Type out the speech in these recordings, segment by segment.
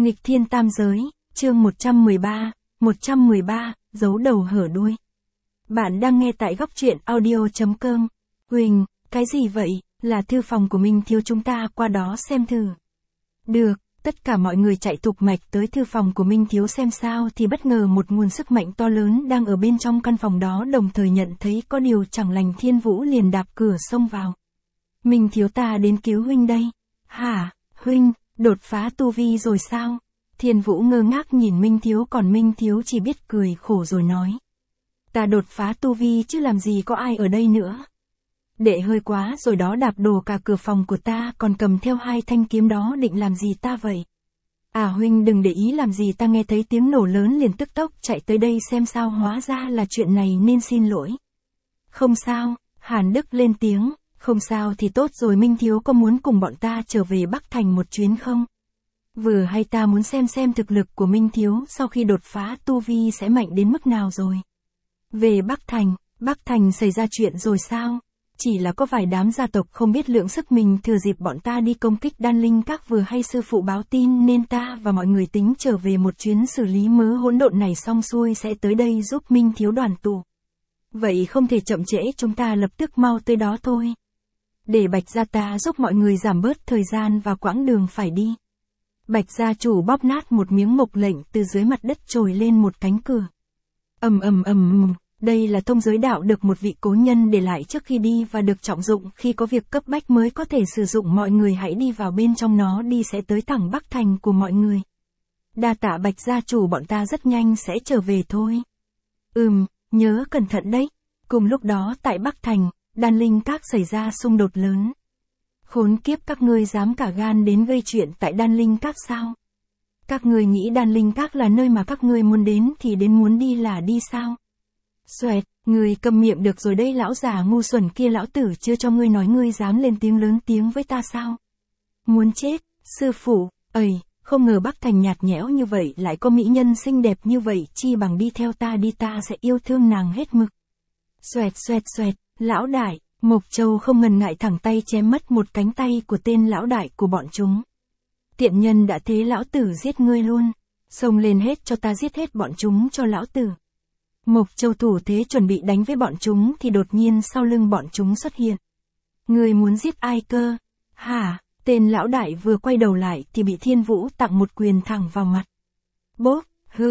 Nghịch thiên tam giới, chương 113, giấu đầu hở đuôi. Bạn đang nghe tại góc truyện audio.com. Huỳnh, cái gì vậy, là thư phòng của Minh Thiếu, chúng ta qua đó xem thử. Được, tất cả mọi người chạy thục mạch tới thư phòng của Minh Thiếu xem sao thì bất ngờ một nguồn sức mạnh to lớn đang ở bên trong căn phòng đó đồng thời nhận thấy có điều chẳng lành. Thiên Vũ liền đạp cửa xông vào. Minh Thiếu, ta đến cứu huynh đây. Hả, huynh, đột phá tu vi rồi sao? Thiên Vũ ngơ ngác nhìn Minh Thiếu, còn Minh Thiếu chỉ biết cười khổ rồi nói. Ta đột phá tu vi chứ làm gì có ai ở đây nữa. Đệ hơi quá rồi đó, đạp đổ cả cửa phòng của ta, còn cầm theo 2 thanh kiếm đó định làm gì ta vậy? À huynh đừng để ý làm gì, ta nghe thấy tiếng nổ lớn liền tức tốc chạy tới đây xem sao, hóa ra là chuyện này nên xin lỗi. Không sao, Hàn Đức lên tiếng, không sao thì tốt rồi. Minh Thiếu có muốn cùng bọn ta trở về Bắc Thành một chuyến không? Vừa hay ta muốn xem thực lực của Minh Thiếu sau khi đột phá tu vi sẽ mạnh đến mức nào rồi. Về Bắc Thành xảy ra chuyện rồi sao? Chỉ là có vài đám gia tộc không biết lượng sức mình, thừa dịp bọn ta đi công kích Đan Linh Các vừa hay sư phụ báo tin nên ta và mọi người tính trở về một chuyến xử lý mớ hỗn độn này xong xuôi sẽ tới đây giúp Minh Thiếu đoàn tụ. Vậy không thể chậm trễ, chúng ta lập tức mau tới đó thôi. Để Bạch gia ta giúp mọi người giảm bớt thời gian và quãng đường phải đi. Bạch gia chủ bóp nát một miếng mộc lệnh, từ dưới mặt đất trồi lên một cánh cửa. Đây là thông giới đạo được một vị cố nhân để lại trước khi đi và được trọng dụng khi có việc cấp bách mới có thể sử dụng. Mọi người hãy đi vào bên trong nó đi, sẽ tới thẳng Bắc Thành của mọi người. Đa tạ Bạch gia chủ, bọn ta rất nhanh sẽ trở về thôi. Nhớ cẩn thận đấy. Cùng lúc đó tại Bắc Thành, Đan Linh Các xảy ra xung đột lớn. Khốn kiếp, các ngươi dám cả gan đến gây chuyện tại Đan Linh Các sao? Các ngươi nghĩ Đan Linh Các là nơi mà các ngươi muốn đến thì đến, muốn đi là đi sao? Xoẹt, ngươi câm miệng được rồi đây, lão già ngu xuẩn kia, lão tử chưa cho ngươi nói, ngươi dám lên tiếng lớn tiếng với ta sao? Muốn chết, sư phụ, không ngờ Bắc Thành nhạt nhẽo như vậy, lại có mỹ nhân xinh đẹp như vậy, chi bằng đi theo ta đi, ta sẽ yêu thương nàng hết mực. Xoẹt, lão đại, Mộc Châu không ngần ngại thẳng tay chém mất một cánh tay của tên lão đại của bọn chúng. Tiện nhân đã thế, lão tử giết ngươi luôn. Xông lên hết cho ta, giết hết bọn chúng cho lão tử. Mộc Châu thủ thế chuẩn bị đánh với bọn chúng thì đột nhiên sau lưng bọn chúng xuất hiện. Ngươi muốn giết ai cơ? Hả? Tên lão đại vừa quay đầu lại thì bị Thiên Vũ tặng một quyền thẳng vào mặt. Bốp,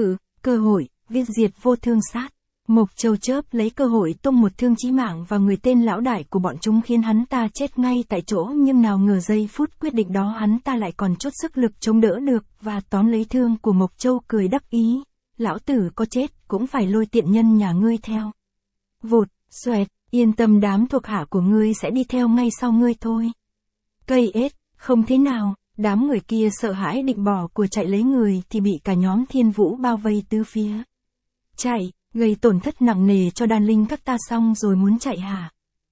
cơ hội, viết diệt vô thương sát. Mộc Châu chớp lấy cơ hội tung một thương chí mạng vào người tên lão đại của bọn chúng, khiến hắn ta chết ngay tại chỗ, nhưng nào ngờ giây phút quyết định đó hắn ta lại còn chút sức lực chống đỡ được và tóm lấy thương của Mộc Châu, cười đắc ý. Lão tử có chết cũng phải lôi tiện nhân nhà ngươi theo. Vụt, xoẹt, yên tâm, đám thuộc hạ của ngươi sẽ đi theo ngay sau ngươi thôi. Cây ếch, không thế nào, đám người kia sợ hãi định bỏ của chạy lấy người thì bị cả nhóm Thiên Vũ bao vây tứ phía. Chạy, gây tổn thất nặng nề cho Đan Linh Các ta xong rồi muốn chạy hả?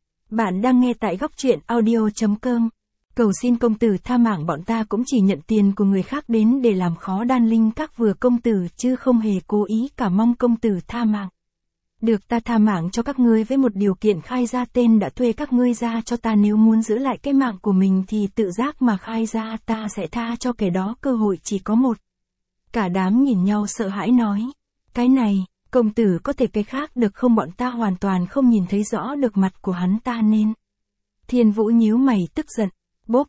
Bạn đang nghe tại góc truyện audio.com. Cầu xin công tử tha mạng, bọn ta cũng chỉ nhận tiền của người khác đến để làm khó Đan Linh Các vừa công tử, chứ không hề cố ý cả, mong công tử tha mạng. Được, ta tha mạng cho các ngươi với một điều kiện, khai ra tên đã thuê các ngươi ra cho ta, nếu muốn giữ lại cái mạng của mình thì tự giác mà khai ra, ta sẽ tha cho kẻ đó, cơ hội chỉ có một. Cả đám nhìn nhau sợ hãi nói. Cái này, công tử có thể cái khác được không? Bọn ta hoàn toàn không nhìn thấy rõ được mặt của hắn ta nên. Thiên Vũ nhíu mày tức giận. Bốp,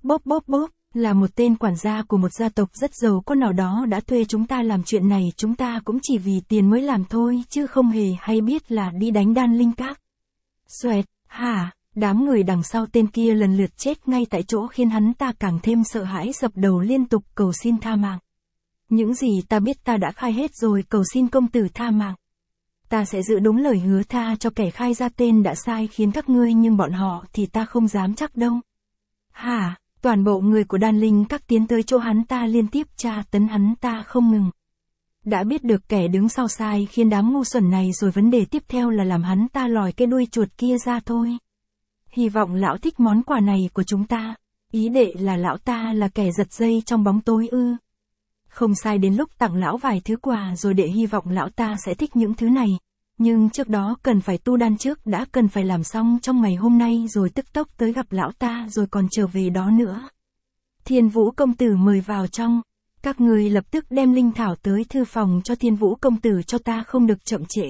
là một tên quản gia của một gia tộc rất giàu có nào đó đã thuê chúng ta làm chuyện này, chúng ta cũng chỉ vì tiền mới làm thôi, chứ không hề hay biết là đi đánh Đan Linh Các. Xoẹt, hả? Đám người đằng sau tên kia lần lượt chết ngay tại chỗ, khiến hắn ta càng thêm sợ hãi, dập đầu liên tục cầu xin tha mạng. Những gì ta biết ta đã khai hết rồi, cầu xin công tử tha mạng. Ta sẽ giữ đúng lời hứa, tha cho kẻ khai ra tên đã sai khiến các ngươi, nhưng bọn họ thì ta không dám chắc đâu. Hả? Toàn bộ người của Đan Linh Các tiến tới chỗ hắn ta, liên tiếp tra tấn hắn ta không ngừng. Đã biết được kẻ đứng sau sai khiến đám ngu xuẩn này rồi, vấn đề tiếp theo là làm hắn ta lòi cái đuôi chuột kia ra thôi. Hy vọng lão thích món quà này của chúng ta. Ý đệ là lão ta là kẻ giật dây trong bóng tối ư? Không sai, đến lúc tặng lão vài thứ quà rồi, đệ hy vọng lão ta sẽ thích những thứ này. Nhưng trước đó cần phải tu đan trước đã, cần phải làm xong trong ngày hôm nay rồi tức tốc tới gặp lão ta rồi còn trở về đó nữa. Thiên Vũ công tử mời vào trong. Các ngươi lập tức đem linh thảo tới thư phòng cho Thiên Vũ công tử cho ta, không được chậm trễ.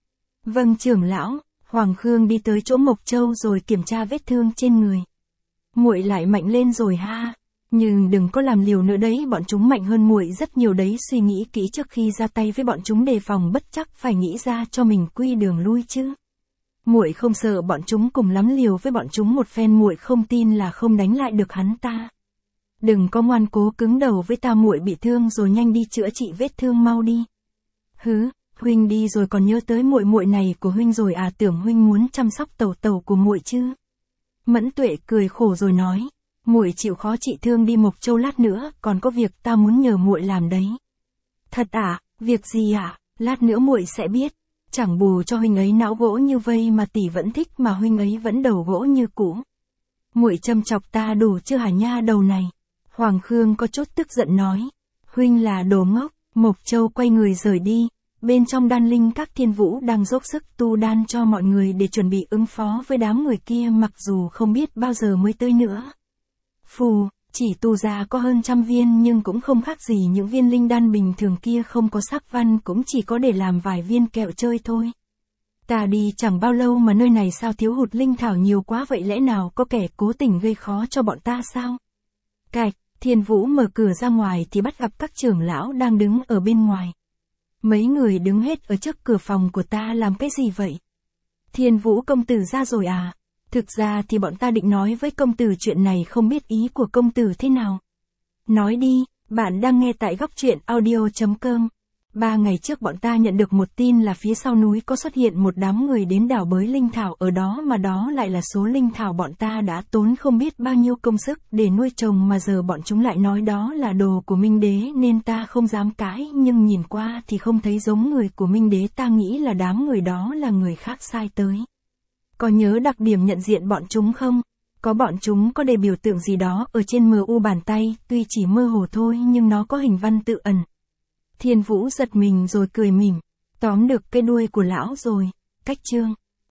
Vâng trưởng lão. Hoàng Khương đi tới chỗ Mộc Châu rồi kiểm tra vết thương trên người. Muội lại mạnh lên rồi ha. Nhưng đừng có làm liều nữa đấy, bọn chúng mạnh hơn muội rất nhiều đấy, suy nghĩ kỹ trước khi ra tay với bọn chúng, đề phòng bất chắc, phải nghĩ ra cho mình quy đường lui chứ. Muội không sợ bọn chúng, cùng lắm liều với bọn chúng một phen, muội không tin là không đánh lại được hắn ta. Đừng có ngoan cố cứng đầu với ta, muội bị thương rồi, nhanh đi chữa trị vết thương mau đi. Hứ, huynh đi rồi còn nhớ tới muội muội này của huynh rồi à, tưởng huynh muốn chăm sóc tẩu tẩu của muội chứ. Mẫn Tuệ cười khổ rồi nói, muội chịu khó trị thương đi Mộc Châu, lát nữa còn có việc ta muốn nhờ muội làm đấy. Thật à, việc gì ạ? Lát nữa muội sẽ biết. Chẳng bù cho huynh ấy não gỗ như vây mà tỷ vẫn thích, mà huynh ấy vẫn đầu gỗ như cũ. Muội châm chọc ta đủ chưa hả nha đầu này? Hoàng Khương có chút tức giận nói, huynh là đồ ngốc. Mộc Châu quay người rời đi. Bên trong đan linh các, Thiên Vũ đang dốc sức tu đan cho mọi người để chuẩn bị ứng phó với đám người kia, mặc dù không biết bao giờ mới tới nữa. Phù, chỉ tu ra có hơn 100 viên nhưng cũng không khác gì những viên linh đan bình thường kia, không có sắc văn, cũng chỉ có để làm vài viên kẹo chơi thôi. Ta đi chẳng bao lâu mà nơi này sao thiếu hụt linh thảo nhiều quá vậy, lẽ nào có kẻ cố tình gây khó cho bọn ta sao? Cạch, Thiên Vũ mở cửa ra ngoài thì bắt gặp các trưởng lão đang đứng ở bên ngoài. Mấy người đứng hết ở trước cửa phòng của ta làm cái gì vậy? Thiên Vũ công tử ra rồi à? Thực ra thì bọn ta định nói với công tử chuyện này, không biết ý của công tử thế nào. Nói đi, bạn đang nghe tại Góc Truyện Audio.com. 3 ngày trước bọn ta nhận được một tin là phía sau núi có xuất hiện một đám người đến đào bới linh thảo ở đó, mà đó lại là số linh thảo bọn ta đã tốn không biết bao nhiêu công sức để nuôi trồng, mà giờ bọn chúng lại nói đó là đồ của Minh Đế, nên ta không dám cãi, nhưng nhìn qua thì không thấy giống người của Minh Đế, ta nghĩ là đám người đó là người khác sai tới. Có nhớ đặc điểm nhận diện bọn chúng không? Có, bọn chúng có đề biểu tượng gì đó ở trên MU bàn tay, tuy chỉ mơ hồ thôi nhưng nó có hình văn tự ẩn. Thiên Vũ giật mình rồi cười mỉm, tóm được cái đuôi của lão rồi. Cách chương